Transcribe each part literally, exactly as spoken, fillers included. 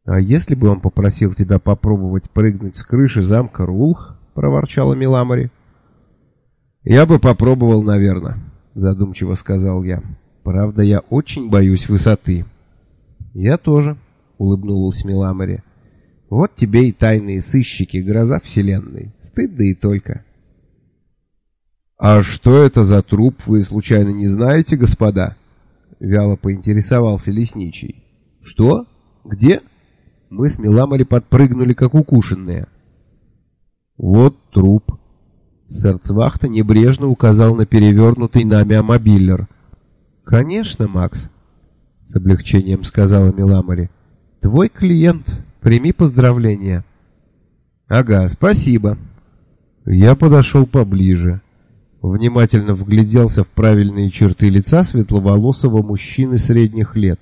«А если бы он попросил тебя попробовать прыгнуть с крыши замка Рулх?» — проворчала Миламори. «Я бы попробовал, наверное», — задумчиво сказал я. «Правда, я очень боюсь высоты». «Я тоже», — улыбнулась Миламори. «Вот тебе и тайные сыщики, гроза вселенной. Стыдно и только». «А что это за труп, вы случайно не знаете, господа?» — вяло поинтересовался лесничий. «Что? Где?» Мы с Миламори подпрыгнули, как укушенные. «Вот труп». Серцвахта небрежно указал на перевернутый нами амобиллер. «Конечно, Макс», — с облегчением сказала Миламори. «Твой клиент. Прими поздравления». «Ага, спасибо». Я подошел поближе. Внимательно вгляделся в правильные черты лица светловолосого мужчины средних лет.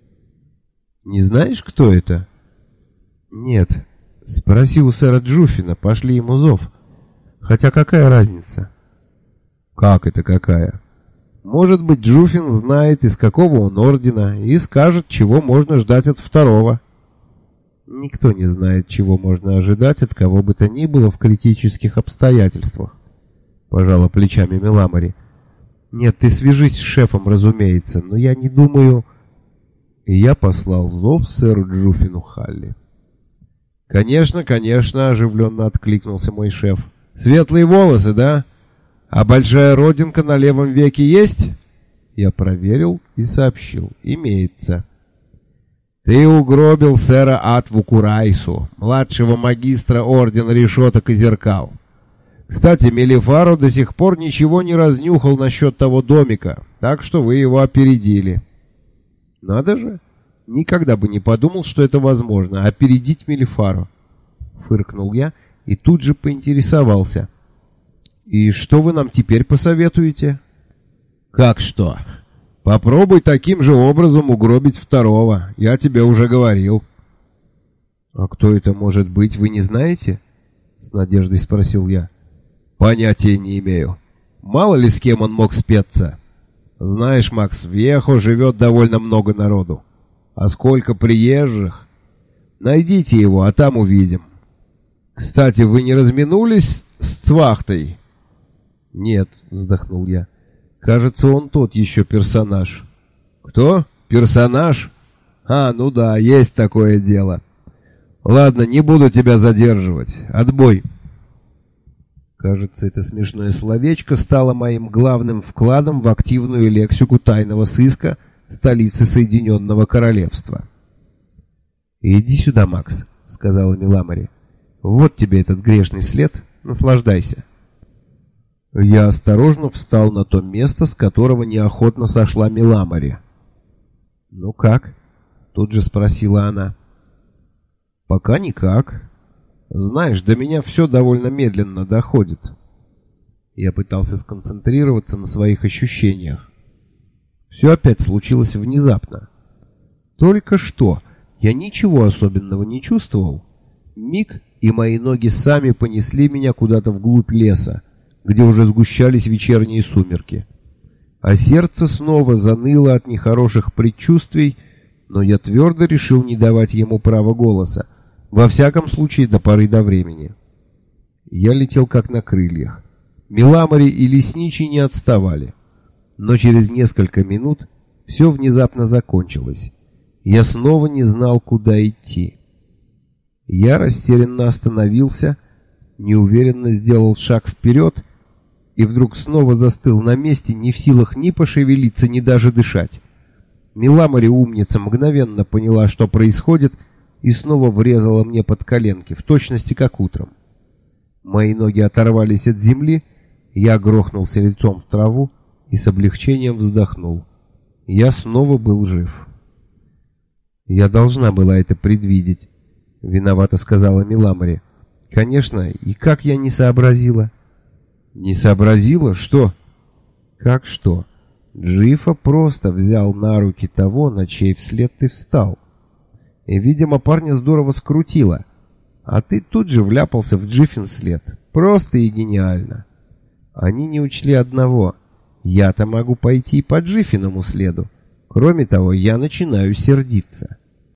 «Не знаешь, кто это?» «Нет. Спроси у сэра Джуфина, пошли ему зов. Хотя какая разница?» «Как это какая?» «Может быть, Джуфин знает, из какого он ордена, и скажет, чего можно ждать от второго». «Никто не знает, чего можно ожидать от кого бы то ни было в критических обстоятельствах», — пожала плечами Миламори. «Нет, ты свяжись с шефом, разумеется, но я не думаю...» И я послал зов сэру Джуфину Халли. «Конечно, конечно», — оживленно откликнулся мой шеф. «Светлые волосы, да? А большая родинка на левом веке есть?» Я проверил и сообщил. «Имеется». «Ты угробил сэра Атву Курайсу, младшего магистра Ордена Решеток и Зеркал. Кстати, Мелифаро до сих пор ничего не разнюхал насчет того домика, так что вы его опередили». «Надо же! Никогда бы не подумал, что это возможно, опередить Мелифаро», — фыркнул я и тут же поинтересовался. «И что вы нам теперь посоветуете?» «Как что? Попробуй таким же образом угробить второго, я тебе уже говорил». «А кто это может быть, вы не знаете?» — с надеждой спросил я. «Понятия не имею. Мало ли с кем он мог спеться. Знаешь, Макс, в Вьехо живет довольно много народу. А сколько приезжих? Найдите его, а там увидим. Кстати, вы не разминулись с Цвахтой?» «Нет», — вздохнул я. «Кажется, он тот еще персонаж». «Кто? Персонаж? А, ну да, есть такое дело. Ладно, не буду тебя задерживать. Отбой». Кажется, это смешное словечко стало моим главным вкладом в активную лексику тайного сыска столицы Соединенного Королевства. «Иди сюда, Макс», — сказала Миламори. «Вот тебе этот грешный след, наслаждайся». Я осторожно встал на то место, с которого неохотно сошла Миламори. «Ну как?» — тут же спросила она. «Пока никак. Знаешь, до меня все довольно медленно доходит». Я пытался сконцентрироваться на своих ощущениях. Все опять случилось внезапно. Только что я ничего особенного не чувствовал. Миг, и мои ноги сами понесли меня куда-то вглубь леса, где уже сгущались вечерние сумерки. А сердце снова заныло от нехороших предчувствий, но я твердо решил не давать ему права голоса, во всяком случае до поры до времени. Я летел как на крыльях. Миламори и лесничий не отставали. Но через несколько минут все внезапно закончилось. Я снова не знал, куда идти. Я растерянно остановился, неуверенно сделал шаг вперед и вдруг снова застыл на месте, не в силах ни пошевелиться, ни даже дышать. Миламори, умница, мгновенно поняла, что происходит, и снова врезала мне под коленки, в точности как утром. Мои ноги оторвались от земли, я грохнулся лицом в траву и с облегчением вздохнул. Я снова был жив. «Я должна была это предвидеть», — виновато сказала Миламори. «Конечно, и как я не сообразила?» «Не сообразила? Что?» «Как что? Джифа просто взял на руки того, на чей вслед ты встал. И, видимо, парня здорово скрутило. А ты тут же вляпался в Джифин след. Просто и гениально. Они не учли одного. Я-то могу пойти по Джифиному следу. Кроме того, я начинаю сердиться.